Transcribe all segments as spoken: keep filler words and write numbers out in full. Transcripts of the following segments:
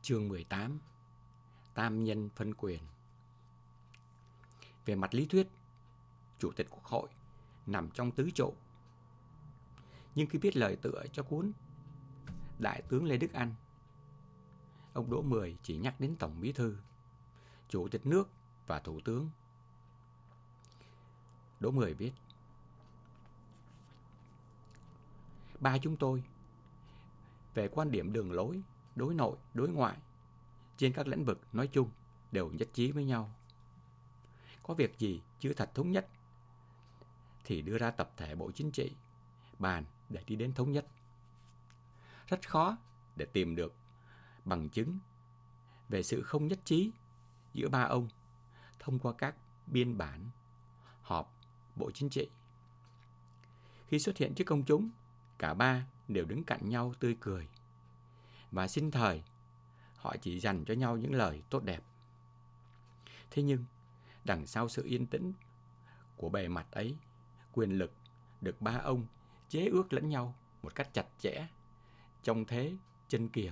Chương mười tám. Tam nhân phân quyền. Về mặt lý thuyết, Chủ tịch Quốc hội nằm trong tứ trụ. Nhưng khi viết lời tựa cho cuốn Đại tướng Lê Đức Anh, ông Đỗ Mười chỉ nhắc đến Tổng Bí thư, Chủ tịch nước và Thủ tướng. Đỗ Mười viết: Ba chúng tôi về quan điểm đường lối, đối nội, đối ngoại trên các lĩnh vực nói chung đều nhất trí với nhau. Có việc gì chưa thật thống nhất thì đưa ra tập thể Bộ Chính trị bàn để đi đến thống nhất. Rất khó để tìm được bằng chứng về sự không nhất trí giữa ba ông thông qua các biên bản họp Bộ Chính trị. Khi xuất hiện trước công chúng, cả ba đều đứng cạnh nhau tươi cười và sinh thời họ chỉ dành cho nhau những lời tốt đẹp. Thế nhưng đằng sau sự yên tĩnh của bề mặt ấy, quyền lực được ba ông chế ước lẫn nhau một cách chặt chẽ trong thế chân kiềng.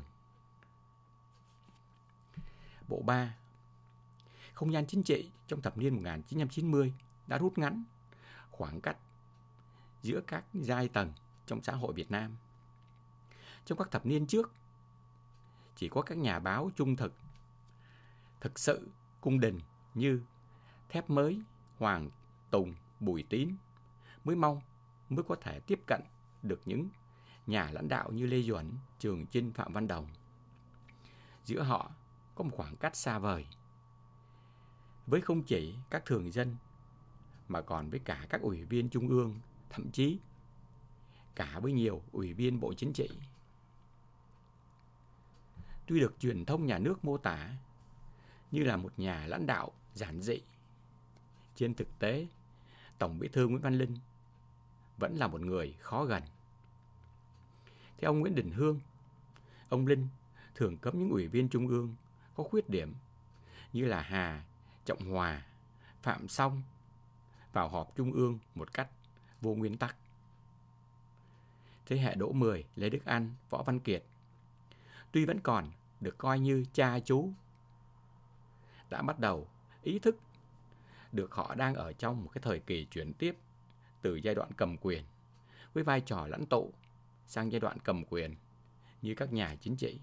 Bộ ba. Không gian chính trị trong thập niên một nghìn chín trăm chín mươi đã rút ngắn khoảng cách giữa các giai tầng trong xã hội Việt Nam. Trong các thập niên trước, chỉ có các nhà báo trung thực, thực sự cung đình như Thép Mới, Hoàng Tùng, Bùi Tín mới mong mới có thể tiếp cận được những nhà lãnh đạo như Lê Duẩn, Trường Chinh, Phạm Văn Đồng. Giữa họ có một khoảng cách xa vời, với không chỉ các thường dân mà còn với cả các ủy viên trung ương, thậm chí cả với nhiều ủy viên Bộ Chính trị. Tuy được truyền thông nhà nước mô tả như là một nhà lãnh đạo giản dị, trên thực tế, Tổng Bí thư Nguyễn Văn Linh vẫn là một người khó gần. Theo ông Nguyễn Đình Hương, ông Linh thường cấm những ủy viên trung ương có khuyết điểm như là Hà, Trọng Hòa, Phạm Song vào họp trung ương một cách vô nguyên tắc. Thế hệ Đỗ Mười, Lê Đức Anh, Võ Văn Kiệt tuy vẫn còn được coi như cha chú, đã bắt đầu ý thức được họ đang ở trong một cái thời kỳ chuyển tiếp từ giai đoạn cầm quyền với vai trò lãnh tụ sang giai đoạn cầm quyền như các nhà chính trị.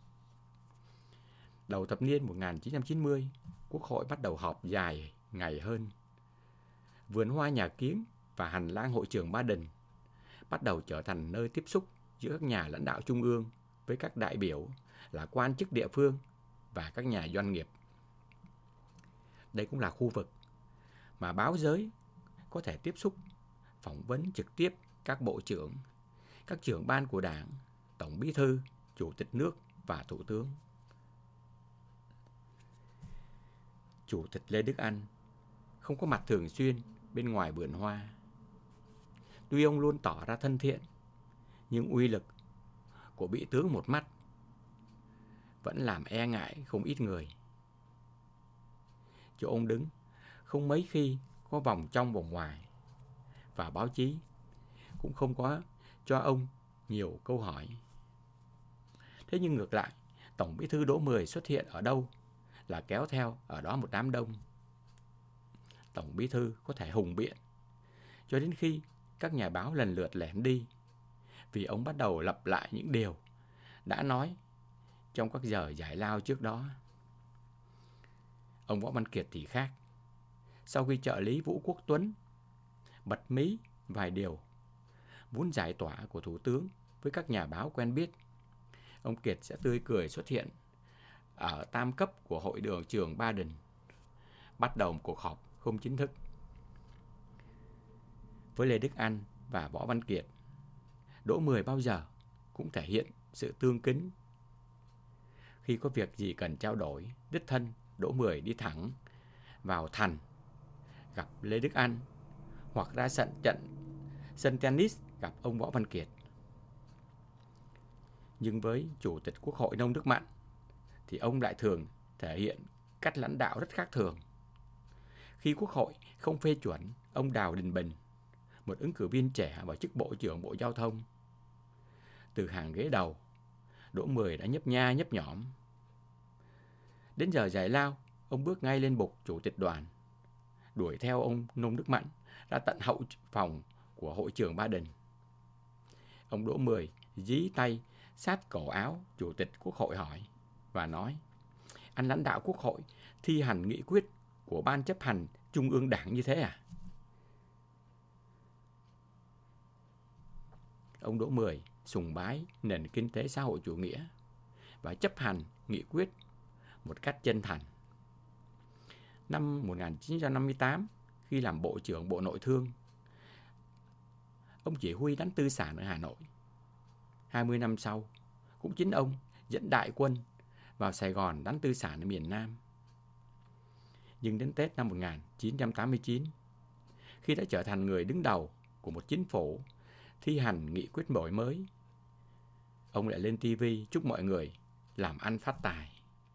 Đầu thập niên một nghìn chín trăm chín mươi, Quốc hội bắt đầu họp dài ngày hơn. Vườn hoa Nhà Kiến và hành lang hội trường Ba Đình bắt đầu trở thành nơi tiếp xúc giữa các nhà lãnh đạo trung ương với các đại biểu là quan chức địa phương và các nhà doanh nghiệp. Đây cũng là khu vực mà báo giới có thể tiếp xúc, phỏng vấn trực tiếp các bộ trưởng, các trưởng ban của Đảng, Tổng Bí thư, Chủ tịch nước và Thủ tướng. Chủ tịch Lê Đức Anh không có mặt thường xuyên bên ngoài vườn hoa. Tuy ông luôn tỏ ra thân thiện, nhưng uy lực của vị tướng một mắt vẫn làm e ngại không ít người. Chỗ ông đứng không mấy khi có vòng trong vòng ngoài, và báo chí cũng không có cho ông nhiều câu hỏi. Thế nhưng ngược lại, Tổng Bí thư Đỗ Mười xuất hiện ở đâu là kéo theo ở đó một đám đông. Tổng Bí thư có thể hùng biện cho đến khi các nhà báo lần lượt lẻn đi, vì ông bắt đầu lặp lại những điều đã nói trong các giờ giải lao trước đó. Ông Võ Văn Kiệt thì khác. Sau khi trợ lý Vũ Quốc Tuấn bật mí vài điều vốn giải tỏa của Thủ tướng với các nhà báo quen biết, ông Kiệt sẽ tươi cười xuất hiện ở tam cấp của hội đường trường Ba Đình, bắt đầu một cuộc họp không chính thức. Với Lê Đức Anh và Võ Văn Kiệt, Đỗ Mười bao giờ cũng thể hiện sự tương kính. Khi có việc gì cần trao đổi, đích thân Đỗ Mười đi thẳng vào thành gặp Lê Đức Anh, hoặc ra sân trận sân tennis gặp ông Võ Văn Kiệt. Nhưng với Chủ tịch Quốc hội Nông Đức Mạnh thì ông lại thường thể hiện cách lãnh đạo rất khác thường. Khi Quốc hội không phê chuẩn ông Đào Đình Bình, một ứng cử viên trẻ vào chức Bộ trưởng Bộ Giao thông, từ hàng ghế đầu, Đỗ Mười đã nhấp nha nhấp nhõm. Đến giờ giải lao, ông bước ngay lên bục chủ tịch đoàn, đuổi theo ông Nông Đức Mạnh ra tận hậu phòng của hội trưởng Ba Đình. Ông Đỗ Mười dí tay sát cổ áo chủ tịch quốc hội hỏi và nói: anh lãnh đạo quốc hội thi hành nghị quyết của ban chấp hành trung ương đảng như thế à? Ông Đỗ Mười sùng bái nền kinh tế xã hội chủ nghĩa và chấp hành nghị quyết một cách chân thành. Năm một nghìn chín trăm năm mươi tám, khi làm Bộ trưởng Bộ Nội thương, ông chỉ huy đánh tư sản ở Hà Nội. hai mươi năm sau, cũng chính ông dẫn đại quân vào Sài Gòn đánh tư sản ở miền Nam. Nhưng đến Tết năm một nghìn chín trăm tám mươi chín, khi đã trở thành người đứng đầu của một chính phủ thi hành nghị quyết đổi mới, ông lại lên ti vi chúc mọi người làm ăn phát tài.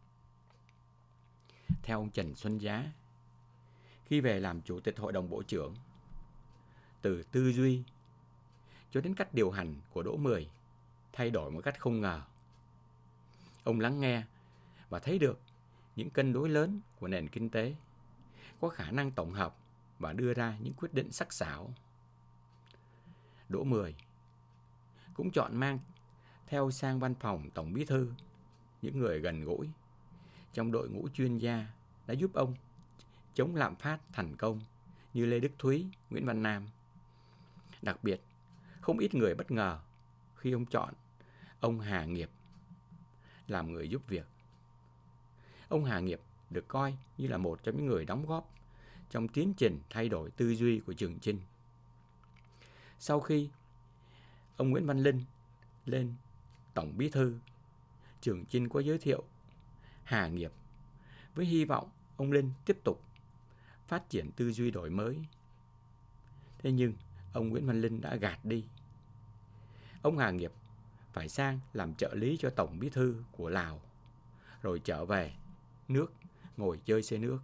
Theo ông Trần Xuân Giá, khi về làm Chủ tịch Hội đồng Bộ trưởng, từ tư duy cho đến cách điều hành của Đỗ Mười thay đổi một cách không ngờ. Ông lắng nghe và thấy được những cân đối lớn của nền kinh tế, có khả năng tổng hợp và đưa ra những quyết định sắc sảo. Đỗ Mười cũng chọn mang theo sang văn phòng Tổng Bí thư những người gần gũi trong đội ngũ chuyên gia đã giúp ông chống lạm phát thành công như Lê Đức Thúy, Nguyễn Văn Nam. Đặc biệt, không ít người bất ngờ khi ông chọn ông Hà Nghiệp làm người giúp việc. Ông Hà Nghiệp được coi như là một trong những người đóng góp trong tiến trình thay đổi tư duy của Trường Chinh. Sau khi ông Nguyễn Văn Linh lên Tổng Bí thư, Trường Chinh có giới thiệu Hà Nghiệp với hy vọng ông Linh tiếp tục phát triển tư duy đổi mới. Thế nhưng ông Nguyễn Văn Linh đã gạt đi. Ông Hà Nghiệp phải sang làm trợ lý cho Tổng Bí thư của Lào, rồi trở về nước ngồi chơi xe nước.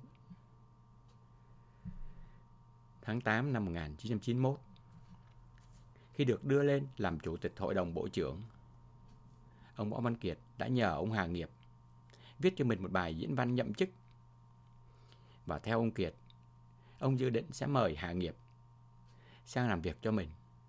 Tháng tám năm một nghìn chín trăm chín mươi mốt, khi được đưa lên làm Chủ tịch Hội đồng Bộ trưởng, ông Võ Văn Kiệt đã nhờ ông Hà Nghiệp viết cho mình một bài diễn văn nhậm chức. Và theo ông Kiệt, ông dự định sẽ mời Hà Nghiệp sang làm việc cho mình.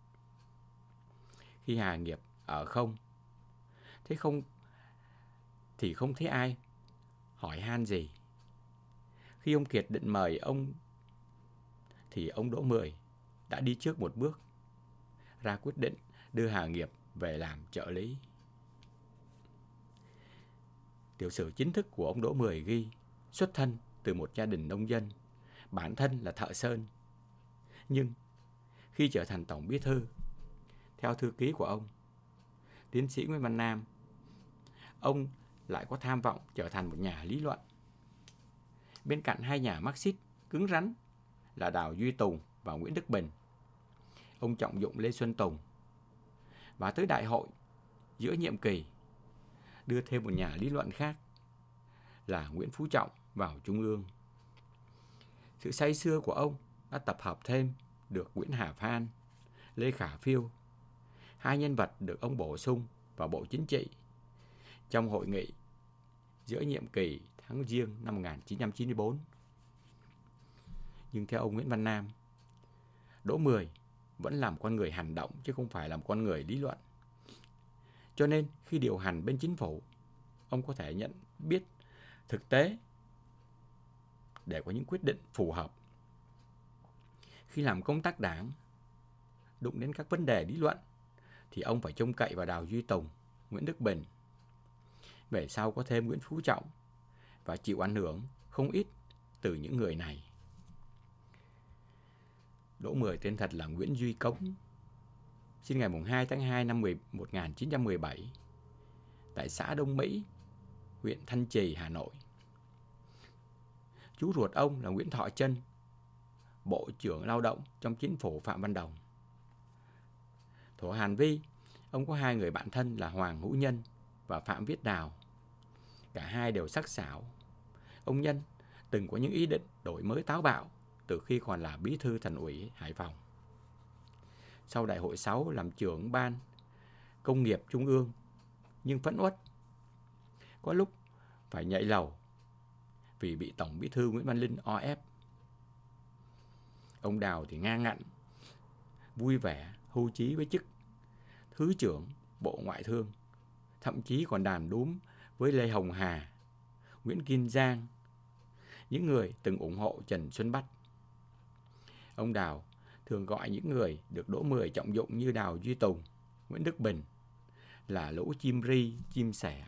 Khi Hà Nghiệp ở không, thế không thì không thấy ai hỏi han gì. Khi ông Kiệt định mời ông thì ông Đỗ Mười đã đi trước một bước, ra quyết định đưa Hà Nghiệp về làm trợ lý. Tiểu sử chính thức của ông Đỗ Mười ghi xuất thân từ một gia đình nông dân, bản thân là thợ sơn. Nhưng khi trở thành Tổng Bí thư, theo thư ký của ông, tiến sĩ Nguyễn Văn Nam, ông lại có tham vọng trở thành một nhà lý luận. Bên cạnh hai nhà Marxist cứng rắn là Đào Duy Tùng và Nguyễn Đức Bình, ông trọng dụng Lê Xuân Tùng. Và tới đại hội giữa nhiệm kỳ, đưa thêm một nhà lý luận khác là Nguyễn Phú Trọng vào Trung ương. Sự say sưa của ông đã tập hợp thêm được Nguyễn Hà Phan, Lê Khả Phiêu, hai nhân vật được ông bổ sung vào Bộ Chính trị trong hội nghị giữa nhiệm kỳ tháng Giêng năm một nghìn chín trăm chín mươi tư. Nhưng theo ông Nguyễn Văn Nam, Đỗ Mười vẫn làm con người hành động chứ không phải làm con người lý luận. Cho nên khi điều hành bên chính phủ, ông có thể nhận biết thực tế để có những quyết định phù hợp. Khi làm công tác đảng, đụng đến các vấn đề lý luận thì ông phải trông cậy vào Đào Duy Tùng, Nguyễn Đức Bình. Về sau có thêm Nguyễn Phú Trọng và chịu ảnh hưởng không ít từ những người này. Đỗ Mười tên thật là Nguyễn Duy Cống, sinh ngày hai tháng hai năm một nghìn chín trăm mười bảy tại xã Đông Mỹ, huyện Thanh Trì, Hà Nội. Chú ruột ông là Nguyễn Thọ Trân, Bộ trưởng Lao động trong chính phủ Phạm Văn Đồng. Thuở Hàn Vi, ông có hai người bạn thân là Hoàng Hữu Nhân và Phạm Viết Đào. Cả hai đều sắc sảo. Ông Nhân từng có những ý định đổi mới táo bạo từ khi còn là bí thư Thành ủy Hải Phòng. Sau đại hội sáu làm trưởng ban công nghiệp trung ương, nhưng phẫn uất. Có lúc phải nhảy lầu vì bị Tổng Bí thư Nguyễn Văn Linh o ép. Ông Đào thì ngang ngạnh, vui vẻ hưu chí với chức Thứ trưởng Bộ Ngoại thương, thậm chí còn đàn đúm với Lê Hồng Hà, Nguyễn Kim Giang, những người từng ủng hộ Trần Xuân Bách. Ông Đào thường gọi những người được Đỗ Mười trọng dụng như Đào Duy Tùng, Nguyễn Đức Bình là lũ chim ri, chim sẻ.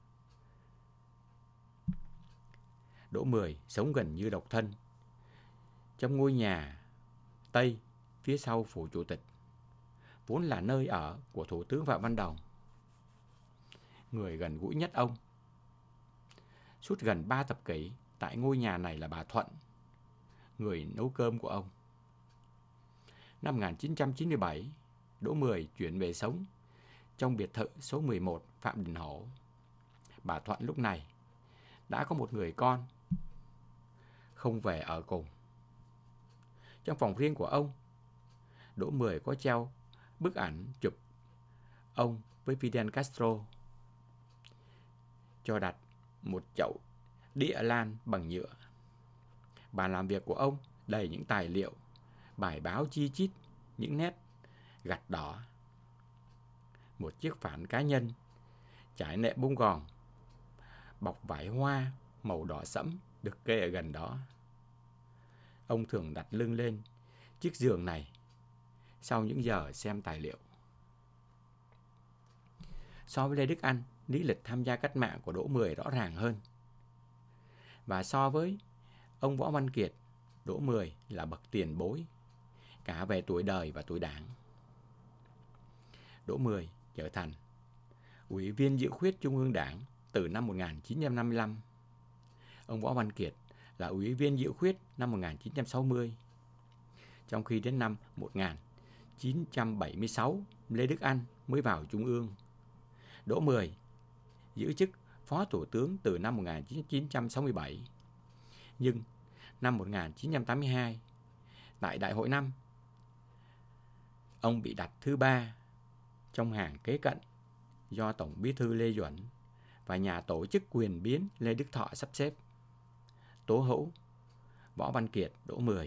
Đỗ Mười sống gần như độc thân trong ngôi nhà Tây phía sau phủ chủ tịch, vốn là nơi ở của Thủ tướng Phạm Văn Đồng. Người gần gũi nhất ông suốt gần ba thập kỷ tại ngôi nhà này là bà Thuận, người nấu cơm của ông. Năm một nghìn chín trăm chín mươi bảy, Đỗ Mười chuyển về sống trong biệt thự số mười một Phạm Đình Hổ. Bà Thuận lúc này đã có một người con, không về ở cùng. Trong phòng riêng của ông, Đỗ Mười có treo bức ảnh chụp ông với Fidel Castro, cho đặt một chậu đĩa lan bằng nhựa. Bàn làm việc của ông đầy những tài liệu, bài báo chi chít, những nét gạch đỏ. Một chiếc phản cá nhân trải nệm bông gòn, bọc vải hoa màu đỏ sẫm được kê ở gần đó. Ông thường đặt lưng lên chiếc giường này sau những giờ xem tài liệu. So với Lê Đức Anh, lý lịch tham gia cách mạng của Đỗ Mười rõ ràng hơn. Và so với ông Võ Văn Kiệt, Đỗ Mười là bậc tiền bối, cả về tuổi đời và tuổi đảng. Đỗ Mười trở thành Ủy viên Dự khuyết Trung ương Đảng từ năm một nghìn chín trăm năm mươi lăm. Ông Võ Văn Kiệt là Ủy viên Dự khuyết năm một nghìn chín trăm sáu mươi. Trong khi đến năm một nghìn chín trăm bảy mươi sáu, Lê Đức Anh mới vào Trung ương. Đỗ Mười giữ chức Phó Thủ tướng từ năm một nghìn chín trăm sáu mươi bảy. Nhưng năm một nghìn chín trăm tám mươi hai, tại Đại hội năm, ông bị đặt thứ ba trong hàng kế cận do Tổng Bí thư Lê Duẩn và nhà tổ chức quyền biến Lê Đức Thọ sắp xếp. Tố hữu Võ Văn Kiệt, Đỗ Mười.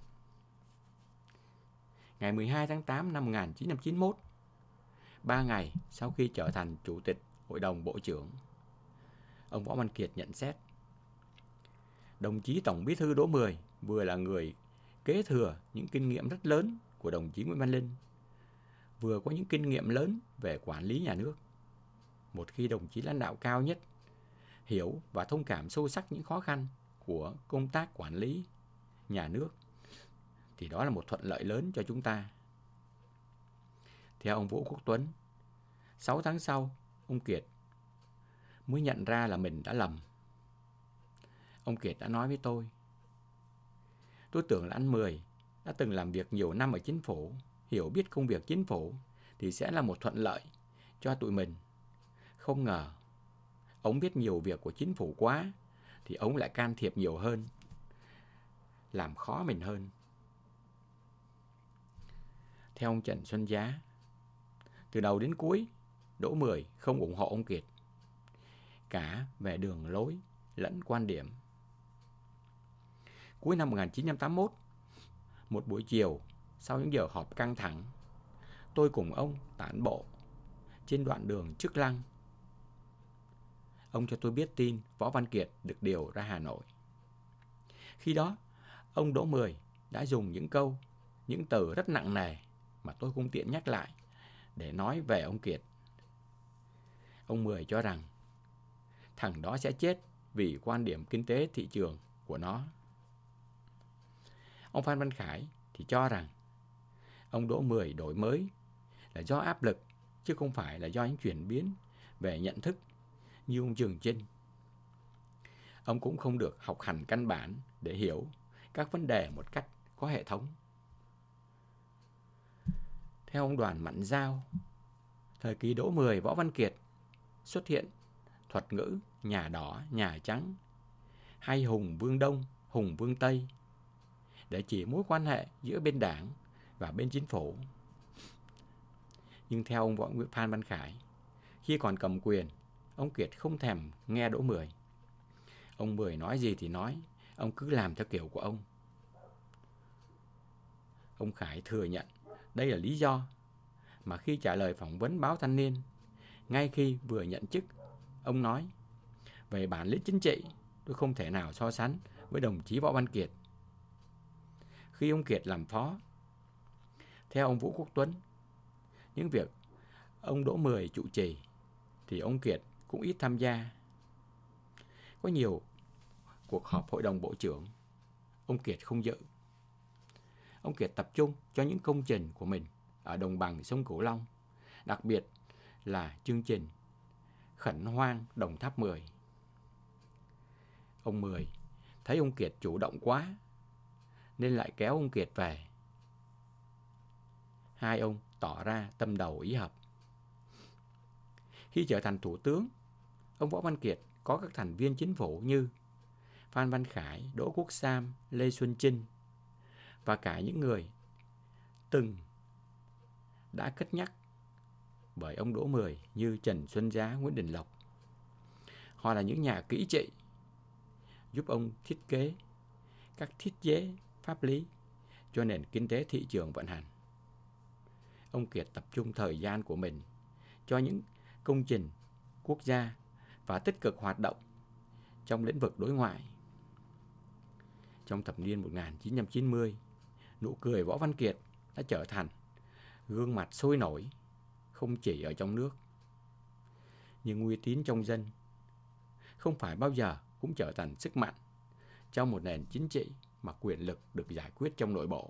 Ngày mười hai tháng tám năm một nghìn chín trăm chín mươi mốt, ba ngày sau khi trở thành Chủ tịch Hội đồng Bộ trưởng, ông Võ Văn Kiệt nhận xét: đồng chí Tổng Bí thư Đỗ Mười vừa là người kế thừa những kinh nghiệm rất lớn của đồng chí Nguyễn Văn Linh, vừa có những kinh nghiệm lớn về quản lý nhà nước. Một khi đồng chí lãnh đạo cao nhất hiểu và thông cảm sâu sắc những khó khăn của công tác quản lý nhà nước, thì đó là một thuận lợi lớn cho chúng ta. Theo ông Vũ Quốc Tuấn, sáu tháng sau, ông Kiệt mới nhận ra là mình đã lầm. Ông Kiệt đã nói với tôi: tôi tưởng là anh Mười đã từng làm việc nhiều năm ở chính phủ, hiểu biết công việc chính phủ thì sẽ là một thuận lợi cho tụi mình. Không ngờ ông biết nhiều việc của chính phủ quá thì ông lại can thiệp nhiều hơn, làm khó mình hơn. Theo ông Trần Xuân Giá, từ đầu đến cuối, Đỗ Mười không ủng hộ ông Kiệt, cả về đường lối lẫn quan điểm. Cuối năm một nghìn chín trăm tám mươi mốt, một buổi chiều sau những giờ họp căng thẳng, tôi cùng ông tản bộ trên đoạn đường Trước Lăng. Ông cho tôi biết tin Võ Văn Kiệt được điều ra Hà Nội. Khi đó, ông Đỗ Mười đã dùng những câu, những từ rất nặng nề mà tôi không tiện nhắc lại để nói về ông Kiệt. Ông Mười cho rằng thằng đó sẽ chết vì quan điểm kinh tế thị trường của nó. Ông Phan Văn Khải thì cho rằng ông Đỗ Mười đổi mới là do áp lực chứ không phải là do những chuyển biến về nhận thức như ông Trường Chinh. Ông cũng không được học hành căn bản để hiểu các vấn đề một cách có hệ thống. Theo ông Đoàn Mạnh Giao, thời kỳ Đỗ Mười, Võ Văn Kiệt xuất hiện thuật ngữ nhà đỏ, nhà trắng hay Hùng Vương Đông, Hùng Vương Tây để chỉ mối quan hệ giữa bên đảng và bên chính phủ. Nhưng theo ông Võ Nguyễn Phan Văn Khải, khi còn cầm quyền, ông Kiệt không thèm nghe Đỗ Mười. Ông Mười nói gì thì nói, ông cứ làm theo kiểu của ông. Ông Khải thừa nhận đây là lý do mà khi trả lời phỏng vấn báo Thanh niên, ngay khi vừa nhận chức, ông nói: về bản lĩnh chính trị, tôi không thể nào so sánh với đồng chí Võ Văn Kiệt. Khi ông Kiệt làm phó, theo ông Vũ Quốc Tuấn, những việc ông Đỗ Mười trụ trì thì ông Kiệt cũng ít tham gia. Có nhiều cuộc họp hội đồng bộ trưởng, ông Kiệt không dự. Ông Kiệt tập trung cho những công trình của mình ở đồng bằng sông Cửu Long, đặc biệt là chương trình khẩn hoang Đồng Tháp mười. Ông Mười thấy ông Kiệt chủ động quá nên lại kéo ông Kiệt về. Hai ông tỏ ra tâm đầu ý hợp. Khi trở thành thủ tướng, ông Võ Văn Kiệt có các thành viên chính phủ như Phan Văn Khải, Đỗ Quốc Sam, Lê Xuân Chinh và cả những người từng đã cất nhắc bởi ông Đỗ Mười như Trần Xuân Giá, Nguyễn Đình Lộc. Họ là những nhà kỹ trị, giúp ông thiết kế các thiết chế pháp lý cho nền kinh tế thị trường vận hành. Ông Kiệt tập trung thời gian của mình cho những công trình quốc gia và tích cực hoạt động trong lĩnh vực đối ngoại. Trong thập niên một nghìn chín trăm chín mươi, nụ cười Võ Văn Kiệt đã trở thành gương mặt sôi nổi không chỉ ở trong nước. Nhưng uy tín trong dân không phải bao giờ cũng trở thành sức mạnh trong một nền chính trị mà quyền lực được giải quyết trong nội bộ.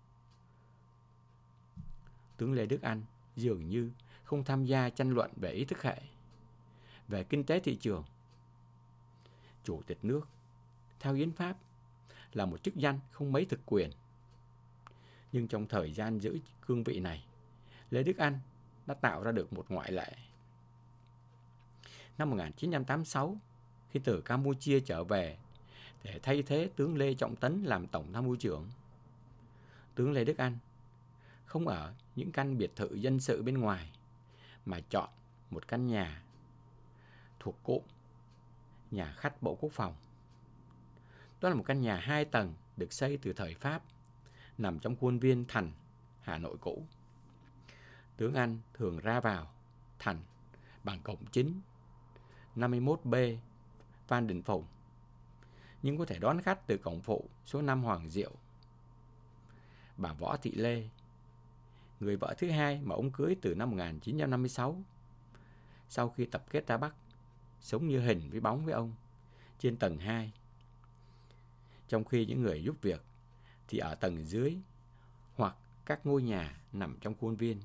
Tướng Lê Đức Anh dường như không tham gia tranh luận về ý thức hệ, về kinh tế thị trường. Chủ tịch nước, theo hiến pháp, là một chức danh không mấy thực quyền. Nhưng trong thời gian giữ cương vị này, Lê Đức Anh đã tạo ra được một ngoại lệ. Năm một nghìn chín trăm tám mươi sáu, khi từ Campuchia trở về để thay thế tướng Lê Trọng Tấn làm tổng tham mưu trưởng, tướng Lê Đức Anh không ở những căn biệt thự dân sự bên ngoài, mà chọn một căn nhà thuộc cụm nhà khách Bộ Quốc phòng. Đó là một căn nhà hai tầng được xây từ thời Pháp, nằm trong khuôn viên Thành, Hà Nội cũ. Tướng Anh thường ra vào Thành bằng cổng chính năm mươi mốt B Phan Đình Phùng, nhưng có thể đón khách từ cổng phụ số năm Hoàng Diệu. Bà Võ Thị Lê, người vợ thứ hai mà ông cưới từ năm một nghìn chín trăm năm mươi sáu, sau khi tập kết ra Bắc, sống như hình với bóng với ông trên tầng hai, trong khi những người giúp việc thì ở tầng dưới hoặc các ngôi nhà nằm trong khuôn viên.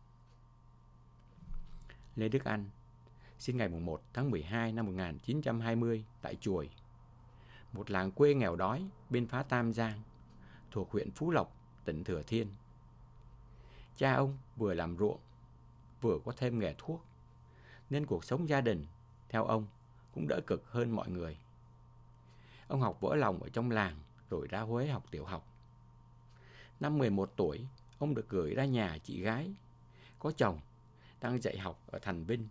Lê Đức Anh sinh ngày một tháng mười hai năm một nghìn chín trăm hai mươi tại Chuồi, một làng quê nghèo đói bên phá Tam Giang, thuộc huyện Phú Lộc, tỉnh Thừa Thiên. Cha ông vừa làm ruộng, vừa có thêm nghề thuốc, nên cuộc sống gia đình, theo ông, cũng đỡ cực hơn mọi người. Ông học vỡ lòng ở trong làng, rồi ra Huế học tiểu học. Năm mười một tuổi, ông được gửi ra nhà chị gái có chồng đang dạy học ở Thành Vinh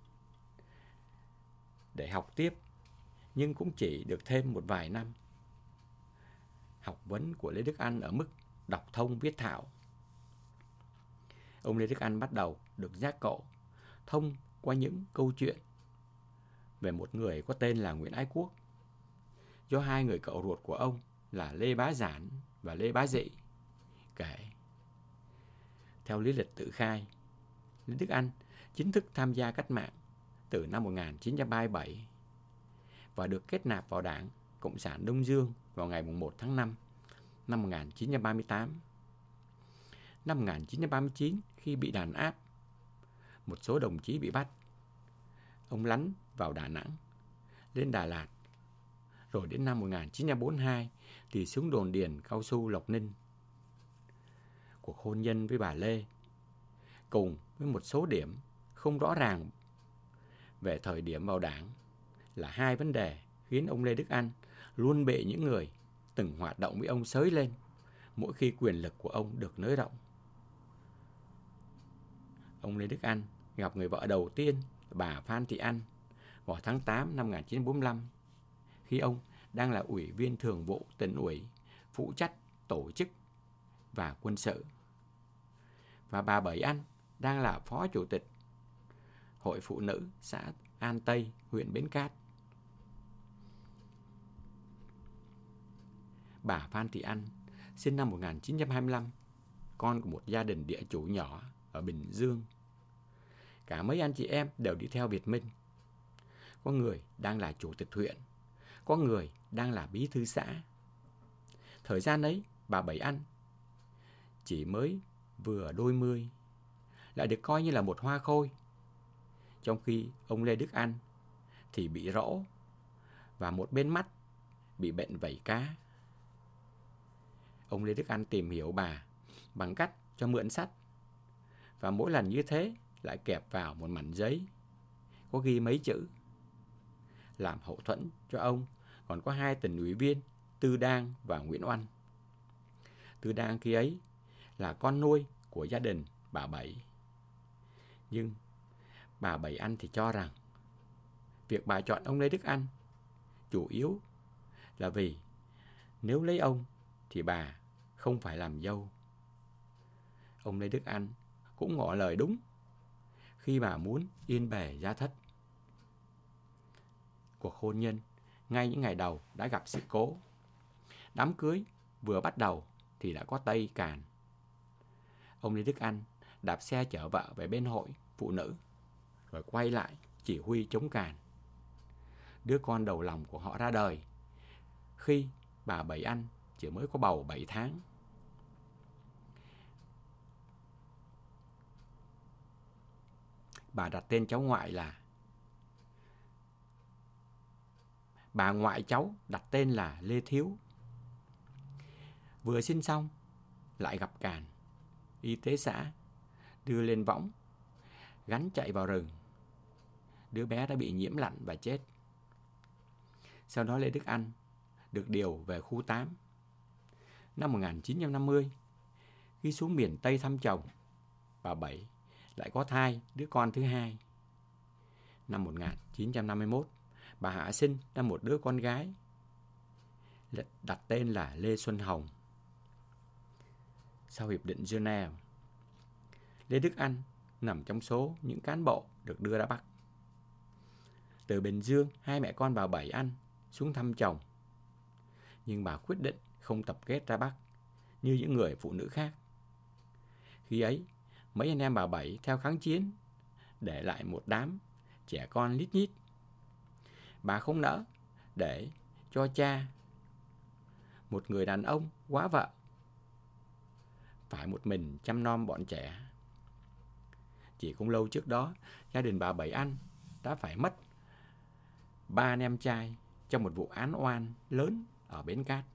để học tiếp, nhưng cũng chỉ được thêm một vài năm. Học vấn của Lê Đức Anh ở mức đọc thông viết thạo. Ông Lê Đức Anh bắt đầu được giác ngộ thông qua những câu chuyện về một người có tên là Nguyễn Ái Quốc, do hai người cậu ruột của ông là Lê Bá Giản và Lê Bá Dị kể. Theo lý lịch tự khai, Lê Đức Anh chính thức tham gia cách mạng từ năm một nghìn chín trăm ba mươi bảy và được kết nạp vào Đảng Cộng sản Đông Dương vào ngày một tháng năm năm một nghìn chín trăm ba mươi tám. Năm một nghìn chín trăm ba mươi chín, khi bị đàn áp, một số đồng chí bị bắt, ông lánh vào Đà Nẵng, lên Đà Lạt, rồi đến năm một nghìn chín trăm bốn mươi hai thì xuống đồn điền cao su Lộc Ninh. Cuộc hôn nhân với bà Lê, cùng với một số điểm không rõ ràng về thời điểm vào Đảng, là hai vấn đề khiến ông Lê Đức Anh luôn bị những người từng hoạt động với ông xới lên mỗi khi quyền lực của ông được nới rộng. Ông Lê Đức Anh gặp người vợ đầu tiên, bà Phan Thị Anh, vào tháng tám năm một nghìn chín trăm bốn mươi lăm, khi ông đang là ủy viên thường vụ tỉnh ủy, phụ trách tổ chức và quân sự. Và bà Bảy Anh đang là phó chủ tịch Hội Phụ nữ xã An Tây, huyện Bến Cát. Bà Phan Thị Anh sinh năm một nghìn chín trăm hai mươi lăm, con của một gia đình địa chủ nhỏ ở Bình Dương. Cả mấy anh chị em đều đi theo Việt Minh. Có người đang là chủ tịch huyện, có người đang là bí thư xã. Thời gian ấy, bà Bảy Anh chỉ mới vừa đôi mươi, lại được coi như là một hoa khôi. Trong khi ông Lê Đức Anh thì bị rỗ và một bên mắt bị bệnh vẩy cá. Ông Lê Đức Anh tìm hiểu bà bằng cách cho mượn sách, và mỗi lần như thế lại kẹp vào một mảnh giấy có ghi mấy chữ. Làm hậu thuẫn cho ông còn có hai tỉnh ủy viên Tư Đang và Nguyễn Oanh. Tư Đang khi ấy là con nuôi của gia đình bà Bảy. Nhưng bà Bảy Anh thì cho rằng việc bà chọn ông Lê Đức Anh chủ yếu là vì nếu lấy ông thì bà không phải làm dâu. Ông Lê Đức Anh cũng ngỏ lời đúng khi bà muốn yên bề gia thất. Cuộc hôn nhân ngay những ngày đầu đã gặp sự cố. Đám cưới vừa bắt đầu thì đã có Tây càn. Ông Lê Đức Anh đạp xe chở vợ về bên hội phụ nữ, rồi quay lại chỉ huy chống càn. Đứa con đầu lòng của họ ra đời khi bà Bảy Anh chỉ mới có bầu bảy tháng. Bà đặt tên cháu ngoại là Bà ngoại cháu đặt tên là Lê Thiếu. Vừa sinh xong lại gặp càn. Y tế xã đưa lên võng, gắn chạy vào rừng. Đứa bé đã bị nhiễm lạnh và chết. Sau đó Lê Đức Anh được điều về khu tám. Năm một nghìn chín trăm năm mươi, khi xuống miền Tây thăm chồng, bà Bảy lại có thai đứa con thứ hai. Năm một nghìn chín trăm năm mươi mốt, bà hạ sinh ra một đứa con gái, đặt tên là Lê Xuân Hồng. Sau Hiệp định Geneva, Lê Đức Anh nằm trong số những cán bộ được đưa ra Bắc. Từ Bình Dương, hai mẹ con bà Bảy Anh xuống thăm chồng. Nhưng bà quyết định không tập kết ra Bắc như những người phụ nữ khác. Khi ấy, mấy anh em bà Bảy theo kháng chiến, để lại một đám trẻ con lít nhít. Bà không nỡ để cho cha, một người đàn ông quá vợ, phải một mình chăm nom bọn trẻ. Chỉ không lâu trước đó, gia đình bà Bảy Anh đã phải mất ba anh em trai trong một vụ án oan lớn ở Bến Cát.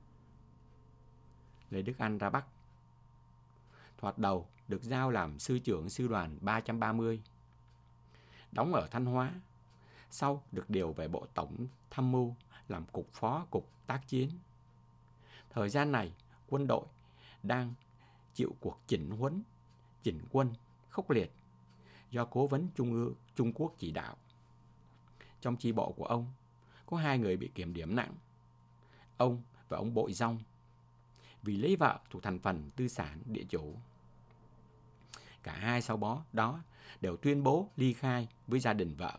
Lê Đức Anh ra Bắc. Thoạt đầu được giao làm sư trưởng sư đoàn ba trăm ba mươi, đóng ở Thanh Hóa. Sau được điều về Bộ Tổng Tham mưu làm cục phó cục tác chiến. Thời gian này, quân đội đang chịu cuộc chỉnh huấn, chỉnh quân khốc liệt do Cố vấn Trung ương Trung Quốc chỉ đạo. Trong chi bộ của ông, có hai người bị kiểm điểm nặng, ông và ông Bội Dong, vì lấy vợ thuộc thành phần tư sản địa chủ. Cả hai sau bó đó đều tuyên bố ly khai với gia đình vợ.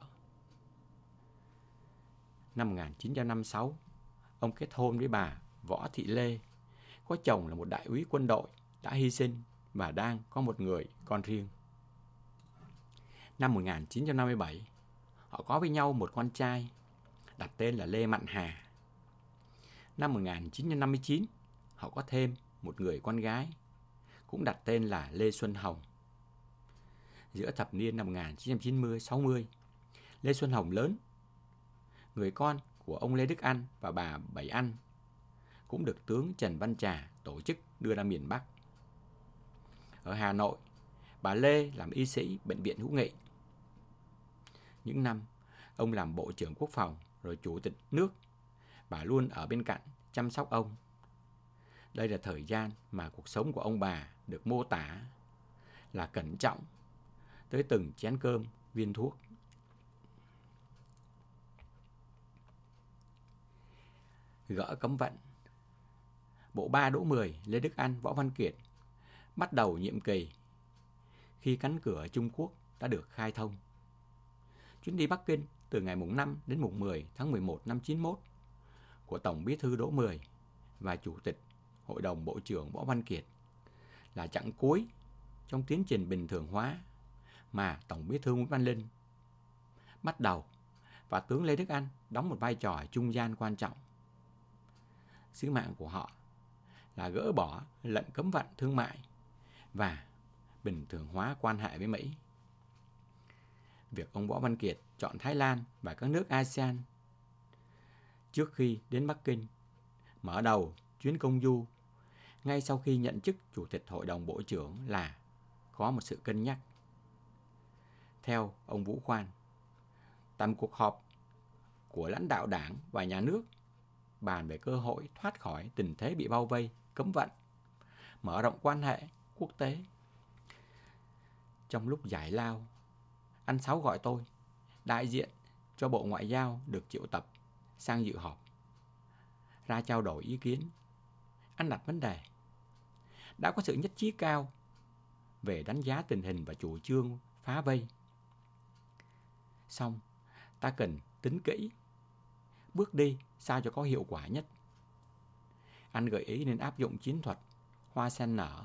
Năm một nghìn chín trăm năm mươi sáu, ông kết hôn với bà Võ Thị Lê, có chồng là một đại úy quân đội đã hy sinh và đang có một người con riêng. Năm một nghìn chín trăm năm mươi bảy, họ có với nhau một con trai, đặt tên là Lê Mạn Hà. Năm một nghìn chín trăm năm mươi chín, họ có thêm một người con gái, cũng đặt tên là Lê Xuân Hồng. Giữa thập niên năm một nghìn chín trăm chín mươi sáu mươi, Lê Xuân Hồng lớn, người con của ông Lê Đức Anh và bà Bảy Anh, cũng được tướng Trần Văn Trà tổ chức đưa ra miền Bắc. Ở Hà Nội, bà Lê làm y sĩ Bệnh viện Hữu Nghị. Những năm ông làm Bộ trưởng Quốc phòng rồi Chủ tịch nước, bà luôn ở bên cạnh chăm sóc ông. Đây là thời gian mà cuộc sống của ông bà được mô tả là cẩn trọng tới từng chén cơm, viên thuốc. Gỡ cấm vận. Bộ ba Đỗ Mười, Lê Đức Anh, Võ Văn Kiệt bắt đầu nhiệm kỳ khi cánh cửa Trung Quốc đã được khai thông. Chuyến đi Bắc Kinh từ ngày mùng năm đến mùng mười tháng mười một năm chín mốt của Tổng Bí thư Đỗ Mười và Chủ tịch Hội đồng Bộ trưởng Võ Văn Kiệt là chặng cuối trong tiến trình bình thường hóa mà Tổng Bí thư Nguyễn Văn Linh bắt đầu và tướng Lê Đức Anh đóng một vai trò trung gian quan trọng. Sứ mạng của họ là gỡ bỏ lệnh cấm vận thương mại và bình thường hóa quan hệ với Mỹ. Việc ông Võ Văn Kiệt chọn Thái Lan và các nước a sê an trước khi đến Bắc Kinh mở đầu chuyến công du ngay sau khi nhận chức Chủ tịch Hội đồng Bộ trưởng là có một sự cân nhắc. Theo ông Vũ Khoan, tại một cuộc họp của lãnh đạo đảng và nhà nước bàn về cơ hội thoát khỏi tình thế bị bao vây, cấm vận, mở rộng quan hệ quốc tế. Trong lúc giải lao, anh Sáu gọi tôi, đại diện cho Bộ Ngoại giao được triệu tập sang dự họp, ra trao đổi ý kiến. Anh đặt vấn đề: đã có sự nhất trí cao về đánh giá tình hình và chủ trương phá vây. Xong, ta cần tính kỹ, bước đi sao cho có hiệu quả nhất. Anh gợi ý nên áp dụng chiến thuật hoa sen nở,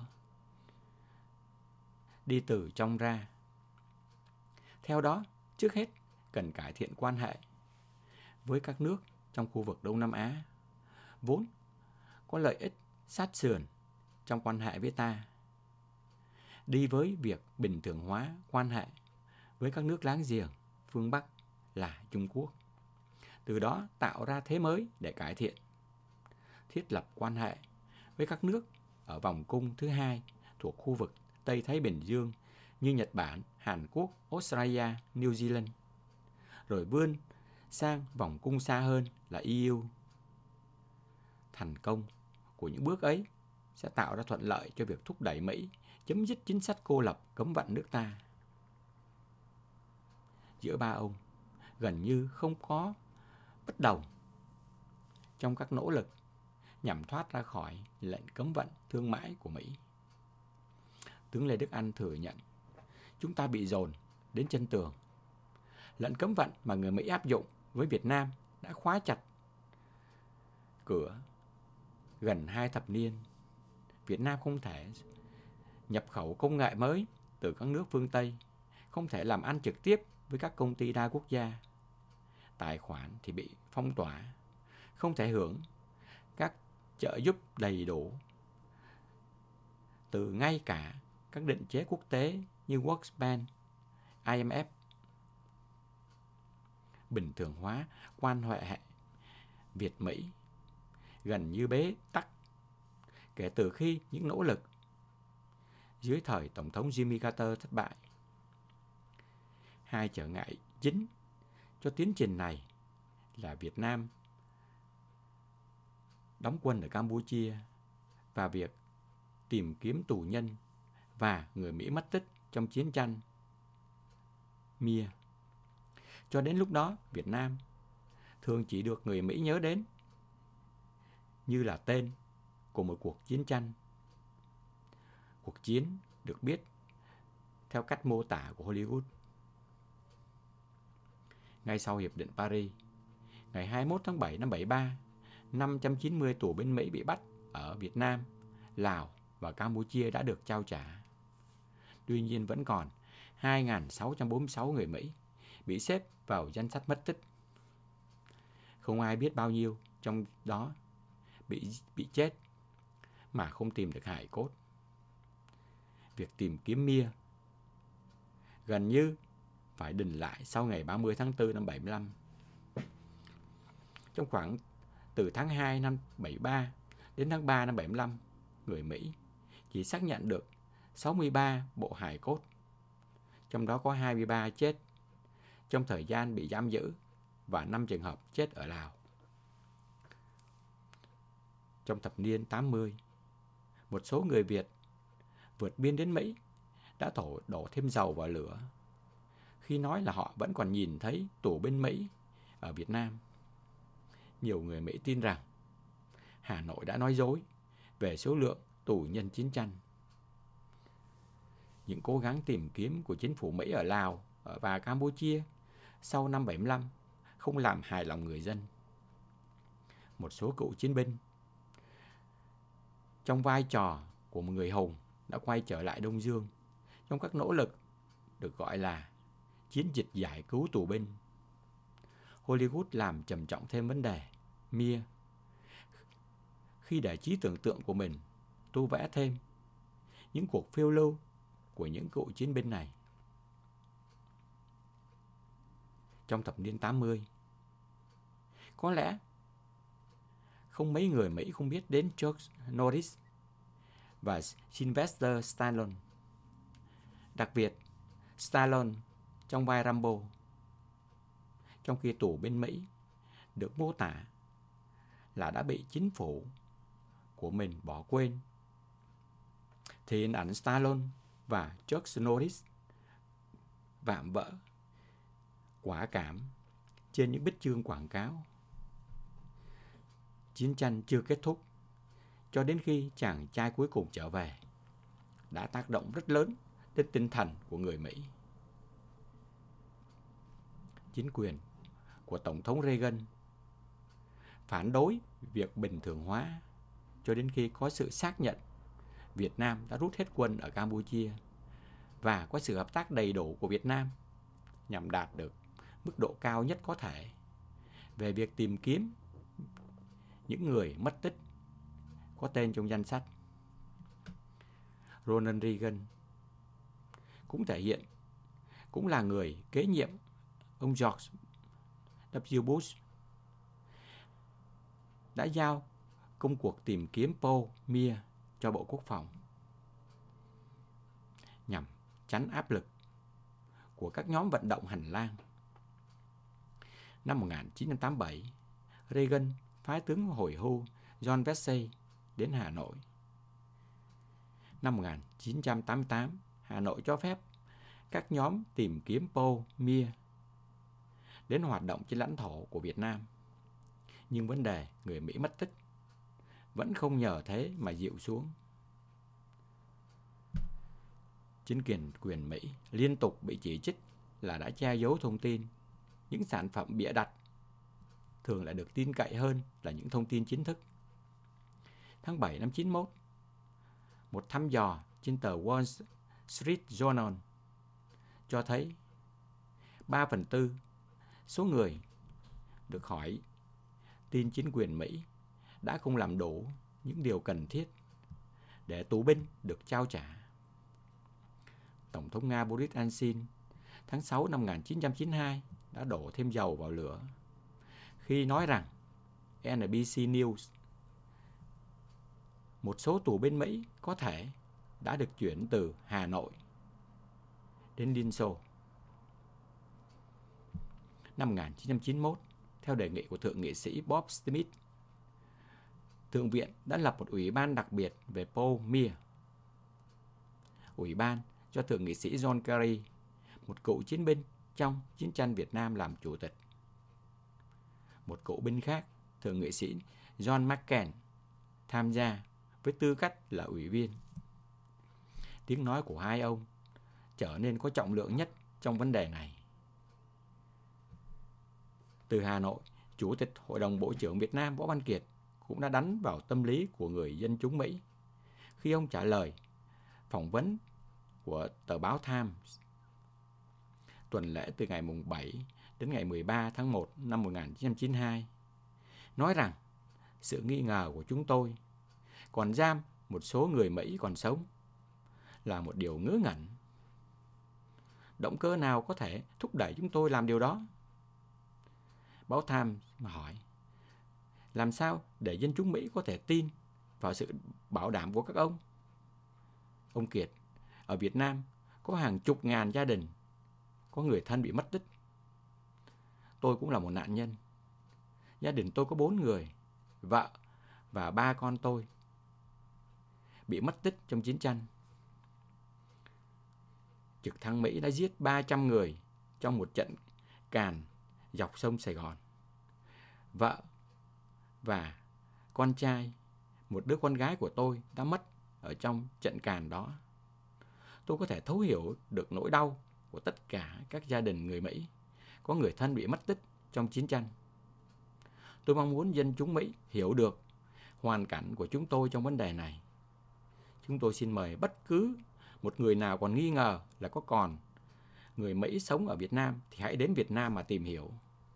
đi từ trong ra. Theo đó, trước hết cần cải thiện quan hệ với các nước trong khu vực Đông Nam Á, vốn có lợi ích sát sườn trong quan hệ với ta, đi với việc bình thường hóa quan hệ với các nước láng giềng phương Bắc là Trung Quốc. Từ đó tạo ra thế mới để cải thiện, thiết lập quan hệ với các nước ở vòng cung thứ hai thuộc khu vực Tây Thái Bình Dương như Nhật Bản, Hàn Quốc, Australia, New Zealand, rồi vươn sang vòng cung xa hơn là e u. Thành công của những bước ấy sẽ tạo ra thuận lợi cho việc thúc đẩy Mỹ chấm dứt chính sách cô lập cấm vận nước ta. Giữa ba ông gần như không có bất đồng trong các nỗ lực nhằm thoát ra khỏi lệnh cấm vận thương mại của Mỹ. Tướng Lê Đức Anh thừa nhận chúng ta bị dồn đến chân tường. Lệnh cấm vận mà người Mỹ áp dụng với Việt Nam đã khóa chặt cửa gần hai thập niên. Việt Nam không thể nhập khẩu công nghệ mới từ các nước phương Tây, không thể làm ăn trực tiếp với các công ty đa quốc gia. Tài khoản thì bị phong tỏa, không thể hưởng các trợ giúp đầy đủ từ ngay cả các định chế quốc tế như World Bank, i em ép. Bình thường hóa quan hệ Việt-Mỹ gần như bế tắc kể từ khi những nỗ lực dưới thời Tổng thống Jimmy Carter thất bại. Hai trở ngại chính cho tiến trình này là Việt Nam đóng quân ở Campuchia và việc tìm kiếm tù nhân và người Mỹ mất tích trong chiến tranh Mia. Cho đến lúc đó, Việt Nam thường chỉ được người Mỹ nhớ đến như là tên của một cuộc chiến tranh. Cuộc chiến được biết theo cách mô tả của Hollywood. Ngay sau Hiệp định Paris, ngày hai mươi mốt tháng bảy năm bảy mươi ba, năm trăm chín mươi tù binh Mỹ bị bắt ở Việt Nam, Lào và Campuchia đã được trao trả. Tuy nhiên vẫn còn hai nghìn sáu trăm bốn mươi sáu người Mỹ bị xếp vào danh sách mất tích. Không ai biết bao nhiêu trong đó bị, bị chết mà không tìm được hài cốt. Việc tìm kiếm Mia gần như phải đình lại sau ngày ba mươi tháng tư năm bảy mươi lăm. Trong khoảng từ tháng hai năm bảy mươi ba đến tháng ba năm bảy mươi lăm, người Mỹ chỉ xác nhận được sáu mươi ba bộ hài cốt, trong đó có hai mươi ba chết trong thời gian bị giam giữ và năm trường hợp chết ở Lào. Trong thập niên tám mươi, một số người Việt vượt biên đến Mỹ đã đổ, đổ thêm dầu vào lửa khi nói là họ vẫn còn nhìn thấy tù binh Mỹ ở Việt Nam. Nhiều người Mỹ tin rằng Hà Nội đã nói dối về số lượng tù nhân chiến tranh. Những cố gắng tìm kiếm của chính phủ Mỹ ở Lào và Campuchia sau năm bảy mươi lăm không làm hài lòng người dân. Một số cựu chiến binh trong vai trò của một người hùng đã quay trở lại Đông Dương trong các nỗ lực được gọi là chiến dịch giải cứu tù binh. Hollywood làm trầm trọng thêm vấn đề Mia khi để trí tưởng tượng của mình tô vẽ thêm những cuộc phiêu lưu của những cựu chiến binh này. Trong thập niên tám mươi, có lẽ không mấy người Mỹ không biết đến Chuck Norris và Sylvester Stallone. Đặc biệt, Stallone trong vai Rambo, trong khi tù binh Mỹ được mô tả là đã bị chính phủ của mình bỏ quên, thì hình ảnh Stallone và Chuck Norris vạm vỡ, quả cảm trên những bích chương quảng cáo. Chiến tranh chưa kết thúc cho đến khi chàng trai cuối cùng trở về đã tác động rất lớn đến tinh thần của người Mỹ. Chính quyền của Tổng thống Reagan phản đối việc bình thường hóa cho đến khi có sự xác nhận Việt Nam đã rút hết quân ở Campuchia và có sự hợp tác đầy đủ của Việt Nam nhằm đạt được mức độ cao nhất có thể về việc tìm kiếm những người mất tích có tên trong danh sách. Ronald Reagan cũng thể hiện cũng là người kế nhiệm ông George W. Bush đã giao công cuộc tìm kiếm Paul Mia cho Bộ Quốc phòng nhằm tránh áp lực của các nhóm vận động hành lang. Năm một nghìn chín trăm tám mươi bảy, Reagan phái tướng hồi hưu John Vesey đến Hà Nội. Năm một nghìn chín trăm tám mươi tám, Hà Nội cho phép các nhóm tìm kiếm Paul Mia đến hoạt động trên lãnh thổ của Việt Nam. Nhưng vấn đề người Mỹ mất tích vẫn không nhờ thế mà dịu xuống. Chính quyền quyền Mỹ liên tục bị chỉ trích là đã che giấu thông tin. Những sản phẩm bịa đặt thường lại được tin cậy hơn là những thông tin chính thức. Tháng bảy năm chín mươi mốt, một thăm dò trên tờ Wall Street Journal cho thấy ba phần tư số người được hỏi tin chính quyền Mỹ đã không làm đủ những điều cần thiết để tù binh được trao trả. Tổng thống Nga Boris Yeltsin tháng sáu năm một nghìn chín trăm chín mươi hai đã đổ thêm dầu vào lửa khi nói rằng en bê xê News một số tù binh Mỹ có thể đã được chuyển từ Hà Nội đến Liên Xô. Năm một nghìn chín trăm chín mươi mốt, theo đề nghị của Thượng nghị sĩ Bob Smith, Thượng viện đã lập một ủy ban đặc biệt về Paul Mia. Ủy ban do Thượng nghị sĩ John Kerry, một cựu chiến binh trong chiến tranh Việt Nam làm chủ tịch. Một cựu binh khác, Thượng nghị sĩ John McCain, tham gia với tư cách là ủy viên. Tiếng nói của hai ông trở nên có trọng lượng nhất trong vấn đề này. Từ Hà Nội, Chủ tịch Hội đồng Bộ trưởng Việt Nam Võ Văn Kiệt cũng đã đánh vào tâm lý của người dân chúng Mỹ khi ông trả lời phỏng vấn của tờ báo Times tuần lễ từ ngày bảy đến ngày mười ba tháng một năm một nghìn chín trăm chín mươi hai, nói rằng sự nghi ngờ của chúng tôi còn giam một số người Mỹ còn sống là một điều ngớ ngẩn. Động cơ nào có thể thúc đẩy chúng tôi làm điều đó? Báo Times mà hỏi, làm sao để dân chúng Mỹ có thể tin vào sự bảo đảm của các ông? Ông Kiệt, ở Việt Nam có hàng chục ngàn gia đình có người thân bị mất tích. Tôi cũng là một nạn nhân. Gia đình tôi có bốn người, vợ và ba con tôi bị mất tích trong chiến tranh. Trực thăng Mỹ đã giết ba trăm người trong một trận càn dọc sông Sài Gòn. Vợ và con trai, một đứa con gái của tôi đã mất ở trong trận càn đó. Tôi có thể thấu hiểu được nỗi đau của tất cả các gia đình người Mỹ có người thân bị mất tích trong chiến tranh. Tôi mong muốn dân chúng Mỹ hiểu được hoàn cảnh của chúng tôi trong vấn đề này. Chúng tôi xin mời bất cứ một người nào còn nghi ngờ là có còn người Mỹ sống ở Việt Nam thì hãy đến Việt Nam mà tìm hiểu.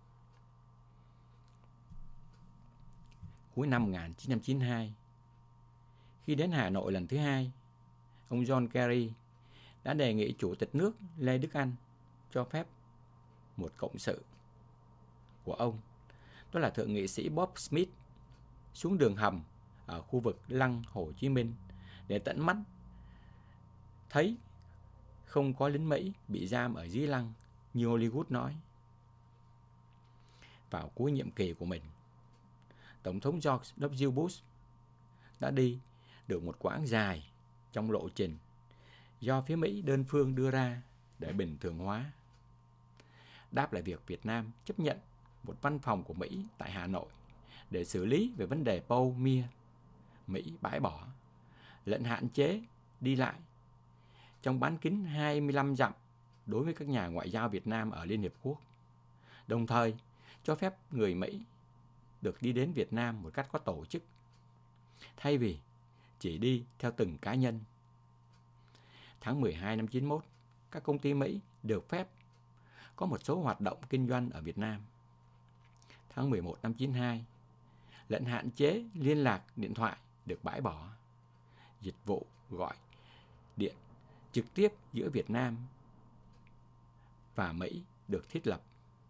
Cuối năm một nghìn chín trăm chín mươi hai, khi đến Hà Nội lần thứ hai, ông John Kerry đã đề nghị Chủ tịch nước Lê Đức Anh cho phép một cộng sự của ông, đó là Thượng nghị sĩ Bob Smith, xuống đường hầm ở khu vực Lăng Hồ Chí Minh để tận mắt thấy không có lính Mỹ bị giam ở dưới lăng như Hollywood nói. Vào cuối nhiệm kỳ của mình, Tổng thống George W. Bush đã đi được một quãng dài trong lộ trình do phía Mỹ đơn phương đưa ra để bình thường hóa. Đáp lại việc Việt Nam chấp nhận một văn phòng của Mỹ tại Hà Nội để xử lý về vấn đề Paul Mier, Mỹ bãi bỏ lệnh hạn chế đi lại trong bán kính hai mươi lăm dặm đối với các nhà ngoại giao Việt Nam ở Liên Hiệp Quốc, đồng thời cho phép người Mỹ được đi đến Việt Nam một cách có tổ chức, thay vì chỉ đi theo từng cá nhân. Tháng mười hai năm chín mươi mốt, các công ty Mỹ được phép có một số hoạt động kinh doanh ở Việt Nam. Tháng mười một năm chín mươi hai, lệnh hạn chế liên lạc điện thoại được bãi bỏ. Dịch vụ gọi điện trực tiếp giữa Việt Nam và Mỹ được thiết lập.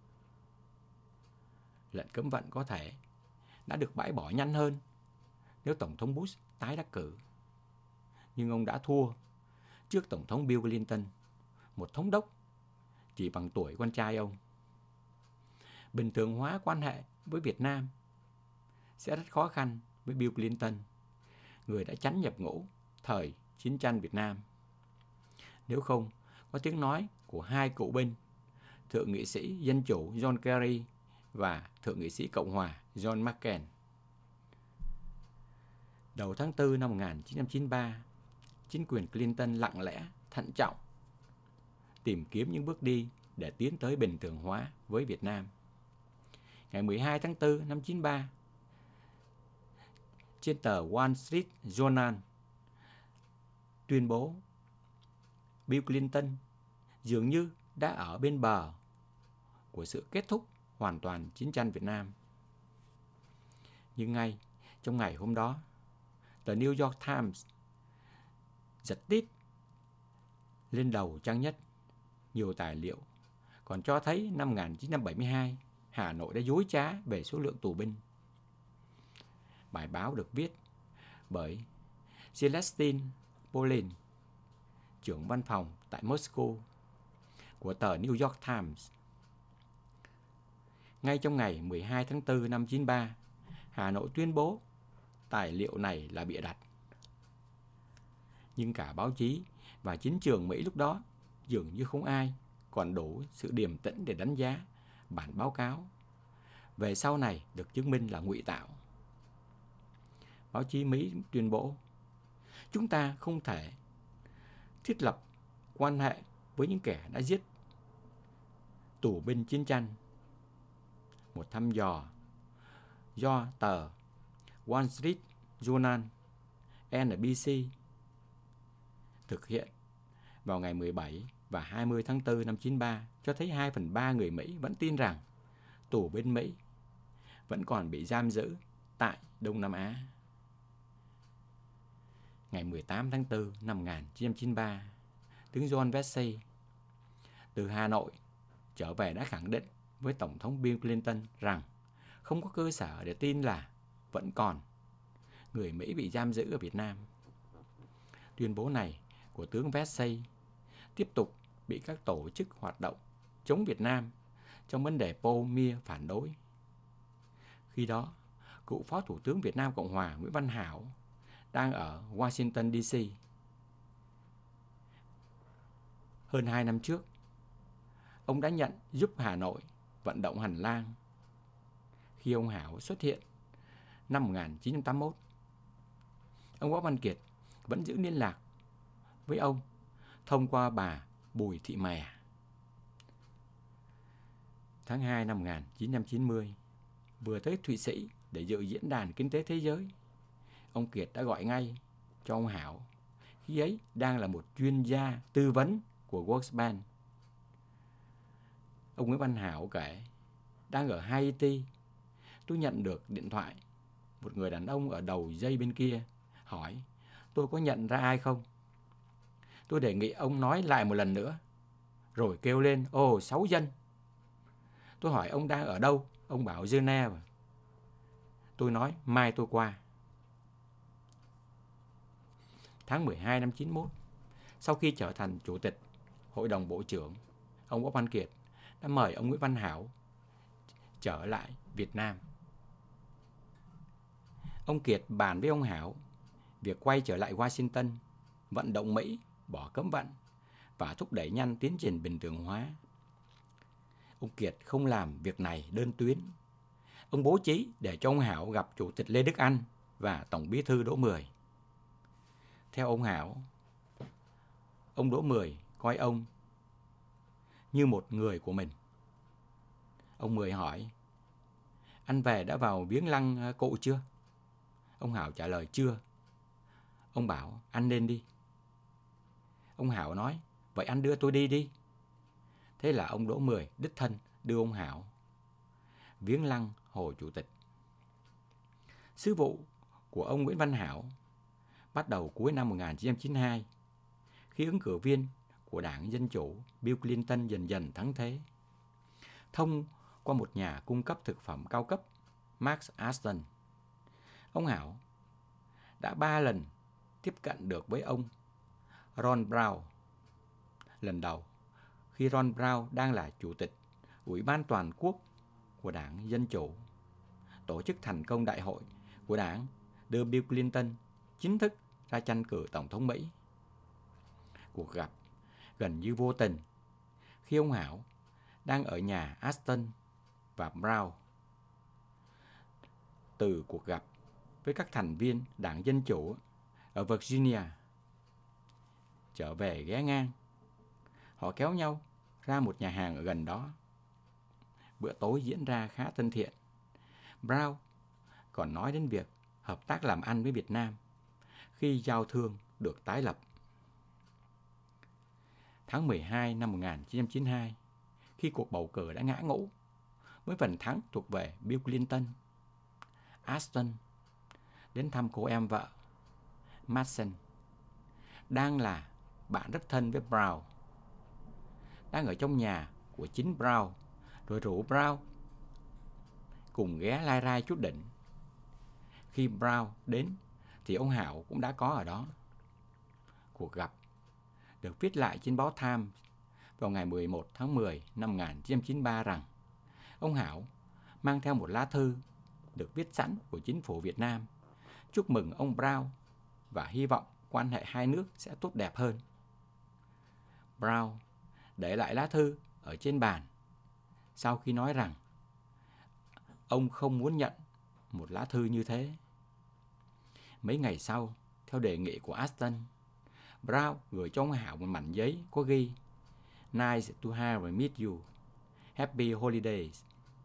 Lệnh cấm vận có thể đã được bãi bỏ nhanh hơn nếu Tổng thống Bush tái đắc cử. Nhưng ông đã thua trước Tổng thống Bill Clinton, một thống đốc chỉ bằng tuổi con trai ông. Bình thường hóa quan hệ với Việt Nam sẽ rất khó khăn với Bill Clinton, người đã tránh nhập ngũ thời chiến tranh Việt Nam. Nếu không có tiếng nói của hai cựu binh, Thượng nghị sĩ Dân chủ John Kerry và Thượng nghị sĩ Cộng hòa John McCain. Đầu tháng tư năm một nghìn chín trăm chín mươi ba, chính quyền Clinton lặng lẽ, thận trọng tìm kiếm những bước đi để tiến tới bình thường hóa với Việt Nam. Ngày mười hai tháng tư năm chín mươi ba, trên tờ Wall Street Journal tuyên bố Bill Clinton dường như đã ở bên bờ của sự kết thúc hoàn toàn chiến tranh Việt Nam. Nhưng ngay trong ngày hôm đó, tờ New York Times giật tít lên đầu trang nhất nhiều tài liệu còn cho thấy năm một nghìn chín trăm bảy mươi hai, Hà Nội đã dối trá về số lượng tù binh. Bài báo được viết bởi Celestine Polin, trưởng văn phòng tại Moscow của tờ New York Times. Ngay trong ngày mười hai tháng tư năm chín mươi ba, Hà Nội tuyên bố tài liệu này là bịa đặt. Nhưng cả báo chí và chính trường Mỹ lúc đó dường như không ai còn đủ sự điềm tĩnh để đánh giá bản báo cáo về sau này được chứng minh là ngụy tạo. Báo chí Mỹ tuyên bố chúng ta không thể thiết lập quan hệ với những kẻ đã giết tù binh chiến tranh. Một thăm dò do tờ Wall Street Journal N B C thực hiện vào ngày mười bảy và hai mươi tháng tư năm chín mươi ba cho thấy hai phần ba người Mỹ vẫn tin rằng tù binh Mỹ vẫn còn bị giam giữ tại Đông Nam Á. Ngày mười tám tháng tư năm một nghìn chín trăm chín mươi ba, tướng John Vesey từ Hà Nội trở về đã khẳng định với Tổng thống Bill Clinton rằng không có cơ sở để tin là vẫn còn người Mỹ bị giam giữ ở Việt Nam. Tuyên bố này của tướng Vesey tiếp tục bị các tổ chức hoạt động chống Việt Nam trong vấn đề Paul Mier phản đối. Khi đó, cựu Phó Thủ tướng Việt Nam Cộng hòa Nguyễn Văn Hảo đang ở Washington D C. Hơn hai năm trước, ông đã nhận giúp Hà Nội vận động hành lang. Khi ông Hảo xuất hiện năm một nghìn chín trăm tám mươi mốt. Ông Võ Văn Kiệt vẫn giữ liên lạc với ông thông qua bà Bùi Thị Mè. Tháng hai năm một nghìn chín trăm chín mươi, vừa tới Thụy Sĩ để dự diễn đàn kinh tế thế giới, ông Kiệt đã gọi ngay cho ông Hảo, khi ấy đang là một chuyên gia tư vấn của Workspan. Ông Nguyễn Văn Hảo kể, đang ở Haiti, tôi nhận được điện thoại. Một người đàn ông ở đầu dây bên kia hỏi tôi có nhận ra ai không. Tôi đề nghị ông nói lại một lần nữa, rồi kêu lên, ồ, sáu dân. Tôi hỏi ông đang ở đâu, ông bảo Geneva. Tôi nói mai tôi qua. Tháng mười hai năm chín mươi mốt, sau khi trở thành chủ tịch Hội đồng Bộ trưởng, ông Võ Văn Kiệt đã mời ông Nguyễn Văn Hảo trở lại Việt Nam. Ông Kiệt bàn với ông Hảo việc quay trở lại Washington, vận động Mỹ bỏ cấm vận và thúc đẩy nhanh tiến trình bình thường hóa. Ông Kiệt không làm việc này đơn tuyến. Ông bố trí để cho ông Hảo gặp Chủ tịch Lê Đức Anh và Tổng Bí thư Đỗ Mười. Theo ông Hảo, ông Đỗ Mười coi ông như một người của mình. Ông Mười hỏi, anh về đã vào viếng lăng cụ chưa? Ông Hảo trả lời chưa. Ông bảo, anh nên đi. Ông Hảo nói, vậy anh đưa tôi đi đi. Thế là ông Đỗ Mười đích thân đưa ông Hảo viếng lăng Hồ Chủ tịch. Sứ vụ của ông Nguyễn Văn Hảo bắt đầu cuối năm một nghìn chín trăm chín mươi hai, khi ứng cử viên của Đảng Dân Chủ Bill Clinton dần dần thắng thế. Thông qua một nhà cung cấp thực phẩm cao cấp, Max Aston, ông Hảo đã ba lần tiếp cận được với ông Ron Brown. Lần đầu, khi Ron Brown đang là Chủ tịch Ủy ban Toàn quốc của Đảng Dân Chủ, tổ chức thành công đại hội của đảng đưa Bill Clinton chính thức ra tranh cử Tổng thống Mỹ. Cuộc gặp gần như vô tình khi ông Hảo đang ở nhà Aston và Brown. Từ cuộc gặp với các thành viên Đảng Dân Chủ ở Virginia trở về ghé ngang, họ kéo nhau ra một nhà hàng ở gần đó. Bữa tối diễn ra khá thân thiện. Brown còn nói đến việc hợp tác làm ăn với Việt Nam khi giao thương được tái lập. Tháng mười hai năm một nghìn chín trăm chín mươi hai, khi cuộc bầu cử đã ngã ngũ với phần thắng thuộc về Bill Clinton, Aston đến thăm cô em vợ Madsen, đang là bạn rất thân với Brown, đang ở trong nhà của chính Brown, rồi rủ Brown cùng ghé lai rai chút đỉnh. Khi Brown đến thì ông Hảo cũng đã có ở đó. Cuộc gặp được viết lại trên báo Times vào ngày mười một tháng mười năm một nghìn chín trăm chín mươi ba rằng ông Hảo mang theo một lá thư được viết sẵn của chính phủ Việt Nam chúc mừng ông Brown và hy vọng quan hệ hai nước sẽ tốt đẹp hơn. Brown để lại lá thư ở trên bàn sau khi nói rằng ông không muốn nhận một lá thư như thế. Mấy ngày sau, theo đề nghị của Aston, Brown gửi cho ông Hảo một mảnh giấy có ghi Nice to have meet you. Happy holidays.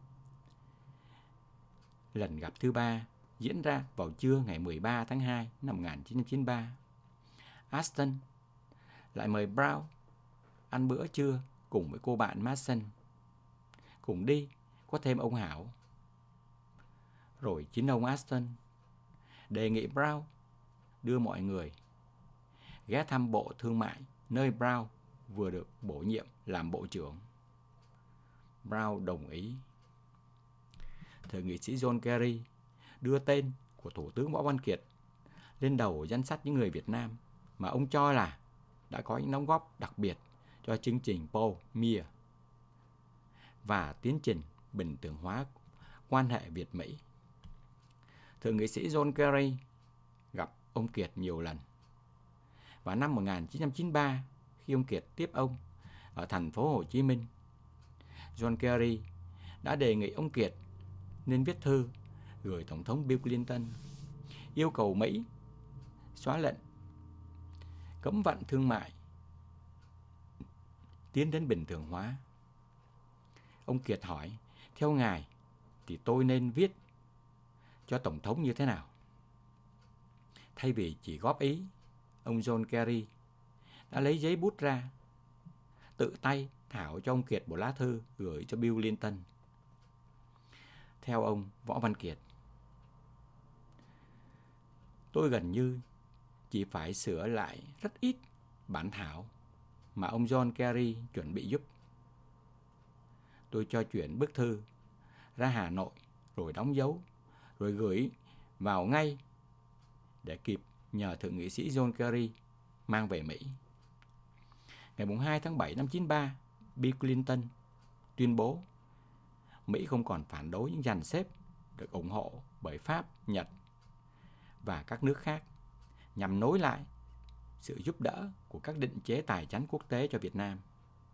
Lần gặp thứ ba diễn ra vào trưa ngày mười ba tháng hai năm một nghìn chín trăm chín mươi ba. Aston lại mời Brown ăn bữa trưa cùng với cô bạn Madsen. Cùng đi có thêm ông Hảo. Rồi chính ông Aston đề nghị Brown đưa mọi người ghé thăm Bộ Thương mại nơi Brown vừa được bổ nhiệm làm bộ trưởng. Brown đồng ý. Thượng nghị sĩ John Kerry đưa tên của Thủ tướng Võ Văn Kiệt lên đầu danh sách những người Việt Nam mà ông cho là đã có những đóng góp đặc biệt cho chương trình Paul Meir và tiến trình bình thường hóa quan hệ Việt-Mỹ. Thượng nghị sĩ John Kerry gặp ông Kiệt nhiều lần. Vào năm một nghìn chín trăm chín mươi ba, khi ông Kiệt tiếp ông ở thành phố Hồ Chí Minh, John Kerry đã đề nghị ông Kiệt nên viết thư gửi Tổng thống Bill Clinton yêu cầu Mỹ xóa lệnh cấm vận thương mại tiến đến bình thường hóa. Ông Kiệt hỏi, theo ngài thì tôi nên viết cho Tổng thống như thế nào? Thay vì chỉ góp ý, ông John Kerry đã lấy giấy bút ra, tự tay thảo cho ông Kiệt một lá thư gửi cho Bill Clinton. Theo ông Võ Văn Kiệt, tôi gần như chỉ phải sửa lại rất ít bản thảo mà ông John Kerry chuẩn bị giúp. Tôi cho chuyển bức thư ra Hà Nội, rồi đóng dấu, rồi gửi vào ngay để kịp nhờ Thượng nghị sĩ John Kerry mang về Mỹ. Ngày hai tháng bảy năm chín mươi ba, Bill Clinton tuyên bố Mỹ không còn phản đối những dàn xếp được ủng hộ bởi Pháp, Nhật và các nước khác nhằm nối lại sự giúp đỡ của các định chế tài chánh quốc tế cho Việt Nam.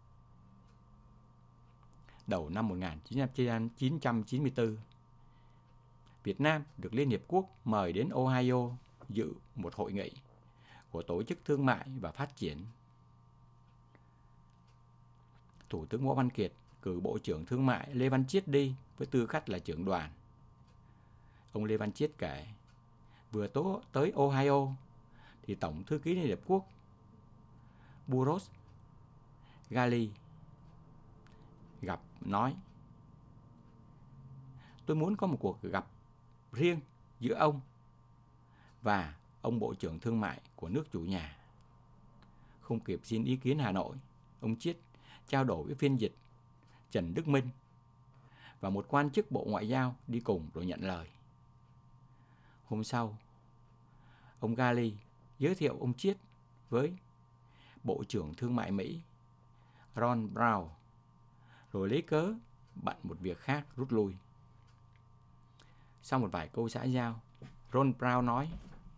Đầu năm một nghìn chín trăm chín mươi tư, Việt Nam được Liên Hiệp Quốc mời đến Ohio dự một hội nghị của Tổ chức Thương mại và Phát triển. Thủ tướng Võ Văn Kiệt cử Bộ trưởng Thương mại Lê Văn Chiết đi với tư cách là trưởng đoàn. Ông Lê Văn Chiết kể, vừa tố tới Ohio thì Tổng thư ký Liên Hiệp Quốc Boros Ghali gặp nói, tôi muốn có một cuộc gặp riêng giữa ông và ông Bộ trưởng Thương mại của nước chủ nhà. Không kịp xin ý kiến Hà Nội, ông Chiết trao đổi với phiên dịch Trần Đức Minh và một quan chức Bộ Ngoại giao đi cùng rồi nhận lời. Hôm sau, ông Ghali giới thiệu ông Chiết với Bộ trưởng Thương mại Mỹ Ron Brown, rồi lấy cớ bận một việc khác rút lui. Sau một vài câu xã giao, Ron Brown nói,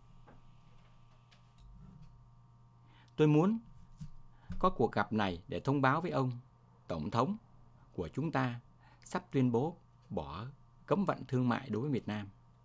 tôi muốn có cuộc gặp này để thông báo với ông, Tổng thống của chúng ta sắp tuyên bố bỏ cấm vận thương mại đối với Việt Nam.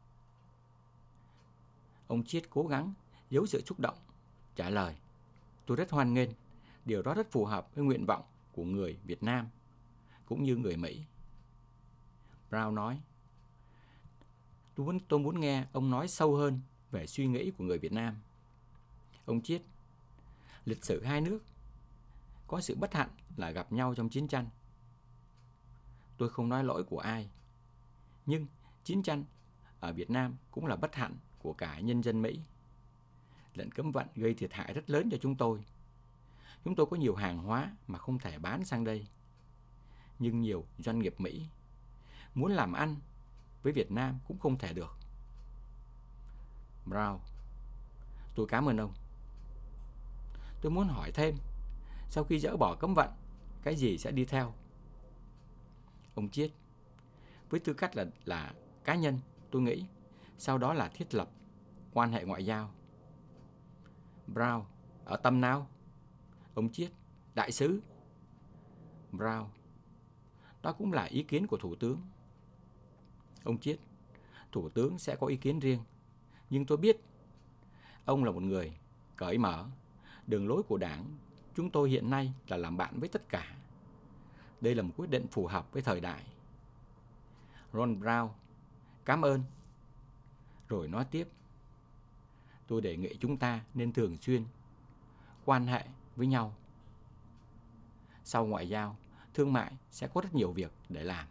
Ông Chiết cố gắng giấu sự xúc động, trả lời, tôi rất hoan nghênh, điều đó rất phù hợp với nguyện vọng của người Việt Nam, cũng như người Mỹ. Brown nói, tôi muốn, tôi muốn nghe ông nói sâu hơn về suy nghĩ của người Việt Nam. Ông Chiết, lịch sử hai nước có sự bất hạnh là gặp nhau trong chiến tranh. Tôi không nói lỗi của ai, nhưng chiến tranh ở Việt Nam cũng là bất hạnh của cả nhân dân Mỹ. Lệnh cấm vận gây thiệt hại rất lớn cho chúng tôi. Chúng tôi có nhiều hàng hóa mà không thể bán sang đây. Nhưng nhiều doanh nghiệp Mỹ muốn làm ăn với Việt Nam cũng không thể được. Brown, tôi cảm ơn ông. Tôi muốn hỏi thêm, sau khi dỡ bỏ cấm vận, cái gì sẽ đi theo? Ông Chiết, với tư cách là, là cá nhân, tôi nghĩ sau đó là thiết lập quan hệ ngoại giao. Brown, ở tầm nào? Ông Chiết, đại sứ. Brown, đó cũng là ý kiến của Thủ tướng. Ông Chiết, Thủ tướng sẽ có ý kiến riêng, nhưng tôi biết ông là một người cởi mở. Đường lối của đảng chúng tôi hiện nay là làm bạn với tất cả. Đây là một quyết định phù hợp với thời đại. Ron Brown, cảm ơn. Rồi nói tiếp, tôi đề nghị chúng ta nên thường xuyên quan hệ với nhau. Sau ngoại giao, thương mại sẽ có rất nhiều việc để làm.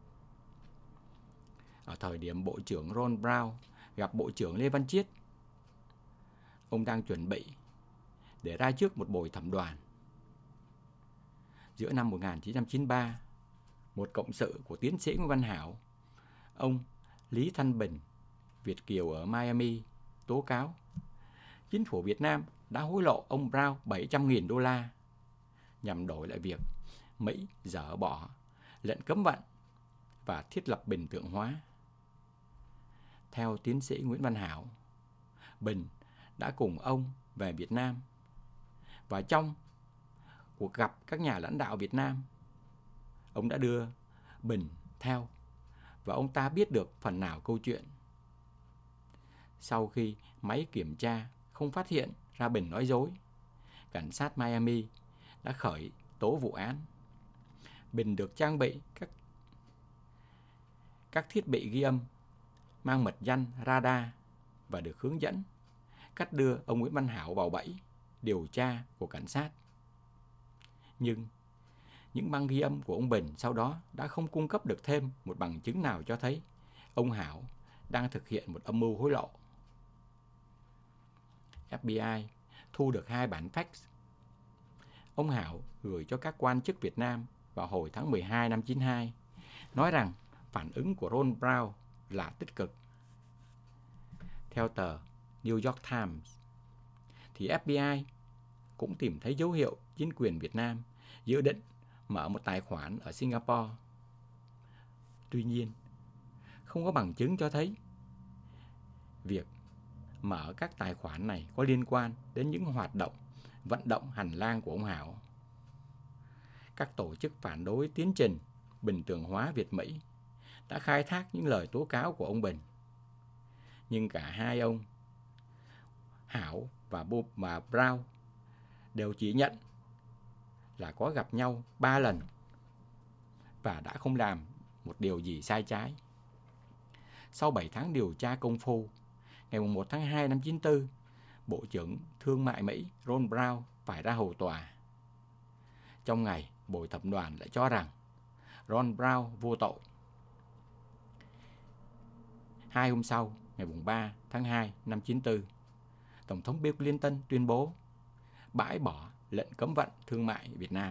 Ở thời điểm Bộ trưởng Ron Brown gặp Bộ trưởng Lê Văn Chiết, ông đang chuẩn bị để ra trước một buổi thẩm đoàn. Giữa năm một nghìn chín trăm chín mươi ba, một cộng sự của tiến sĩ Nguyễn Văn Hảo, ông Lý Thanh Bình, Việt kiều ở Miami, tố cáo chính phủ Việt Nam đã hối lộ ông Brown bảy trăm nghìn đô la nhằm đổi lại việc Mỹ dỡ bỏ lệnh cấm vận và thiết lập bình thường hóa. Theo tiến sĩ Nguyễn Văn Hảo, Bình đã cùng ông về Việt Nam và trong cuộc gặp các nhà lãnh đạo Việt Nam, ông đã đưa Bình theo và ông ta biết được phần nào câu chuyện. Sau khi máy kiểm tra không phát hiện ra Bình nói dối, cảnh sát Miami đã khởi tố vụ án. Bình được trang bị các, các thiết bị ghi âm mang mật danh radar và được hướng dẫn cách đưa ông Nguyễn Văn Hảo vào bẫy điều tra của cảnh sát. Nhưng những băng ghi âm của ông Bình sau đó đã không cung cấp được thêm một bằng chứng nào cho thấy ông Hảo đang thực hiện một âm mưu hối lộ. ép bê i thu được hai bản fax. Ông Hảo gửi cho các quan chức Việt Nam vào hồi tháng mười hai năm chín mươi hai, nói rằng phản ứng của Ron Brown là tích cực. Theo tờ New York Times, thì ép bê i cũng tìm thấy dấu hiệu chính quyền Việt Nam dự định mở một tài khoản ở Singapore. Tuy nhiên, không có bằng chứng cho thấy việc mở các tài khoản này có liên quan đến những hoạt động vận động hành lang của ông Hảo. Các tổ chức phản đối tiến trình bình thường hóa Việt-Mỹ đã khai thác những lời tố cáo của ông Bình. Nhưng cả hai ông Hảo và Bob và Brown đều chỉ nhận là có gặp nhau ba lần và đã không làm một điều gì sai trái. Sau bảy tháng điều tra công phu, ngày mùng một tháng hai năm chín mươi tư, Bộ trưởng Thương mại Mỹ Ron Brown phải ra hầu tòa. Trong ngày, bồi thẩm đoàn lại cho rằng Ron Brown vô tội. Hai hôm sau, ngày mùng ba tháng hai năm chín mươi tư, Tổng thống Bill Clinton tuyên bố bãi bỏ lệnh cấm vận thương mại Việt Nam.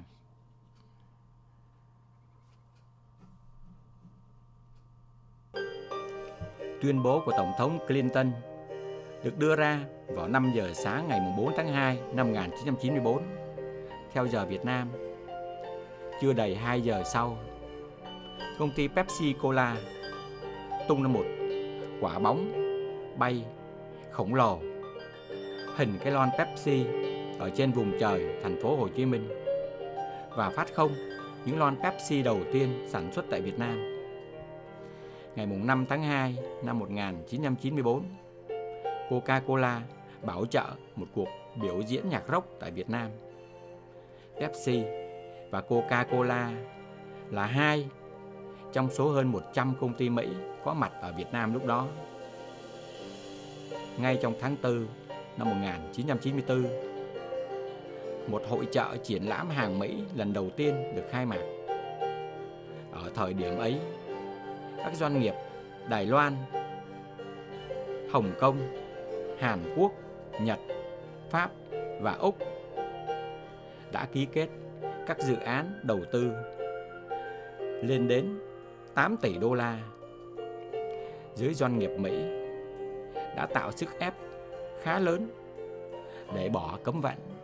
Tuyên bố của Tổng thống Clinton được đưa ra vào năm giờ sáng ngày bốn tháng hai năm một nghìn chín trăm chín mươi tư, theo giờ Việt Nam. Chưa đầy hai giờ sau, công ty Pepsi Cola tung ra một quả bóng bay khổng lồ hình cái lon Pepsi ở trên vùng trời thành phố Hồ Chí Minh và phát không những lon Pepsi đầu tiên sản xuất tại Việt Nam. Ngày năm tháng hai năm một nghìn chín trăm chín mươi tư, Coca-Cola bảo trợ một cuộc biểu diễn nhạc rock tại Việt Nam. Pepsi và Coca-Cola là hai trong số hơn một trăm công ty Mỹ có mặt ở Việt Nam lúc đó. Ngay trong tháng tư năm một nghìn chín trăm chín mươi tư, một hội chợ triển lãm hàng Mỹ lần đầu tiên được khai mạc. Ở thời điểm ấy, các doanh nghiệp Đài Loan, Hồng Kông, Hàn Quốc, Nhật, Pháp và Úc đã ký kết các dự án đầu tư lên đến tám tỷ đô la. Giới doanh nghiệp Mỹ đã tạo sức ép khá lớn để bỏ cấm vận.